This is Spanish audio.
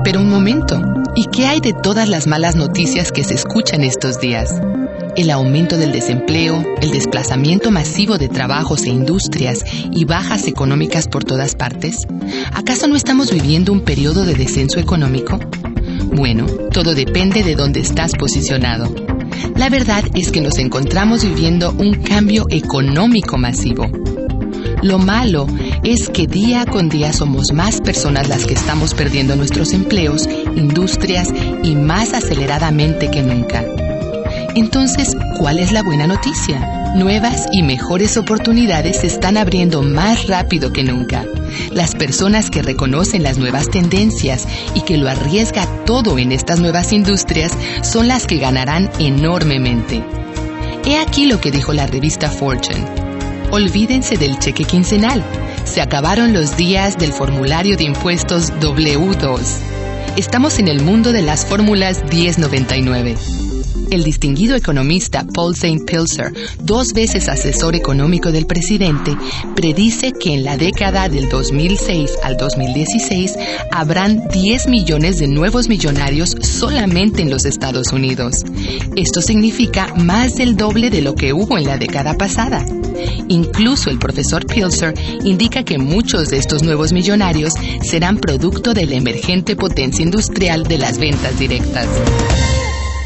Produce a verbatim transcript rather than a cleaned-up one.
Pero un momento, ¿y qué hay de todas las malas noticias que se escuchan estos días? El aumento del desempleo, el desplazamiento masivo de trabajos e industrias y bajas económicas por todas partes. ¿Acaso no estamos viviendo un periodo de descenso económico? Bueno, todo depende de dónde estás posicionado. La verdad es que nos encontramos viviendo un cambio económico masivo. Lo malo es que día con día somos más personas las que estamos perdiendo nuestros empleos, industrias y más aceleradamente que nunca. Entonces, ¿cuál es la buena noticia? Nuevas y mejores oportunidades se están abriendo más rápido que nunca. Las personas que reconocen las nuevas tendencias y que lo arriesga todo en estas nuevas industrias son las que ganarán enormemente. He aquí lo que dijo la revista Fortune. Olvídense del cheque quincenal. Se acabaron los días del formulario de impuestos doble u dos. Estamos en el mundo de las fórmulas diez noventa y nueve. El distinguido economista Paul Saint Pilzer, dos veces asesor económico del presidente, predice que en la década del dos mil seis al dos mil dieciséis habrán diez millones de nuevos millonarios solamente en los Estados Unidos. Esto significa más del doble de lo que hubo en la década pasada. Incluso el profesor Pilzer indica que muchos de estos nuevos millonarios serán producto de la emergente potencia industrial de las ventas directas.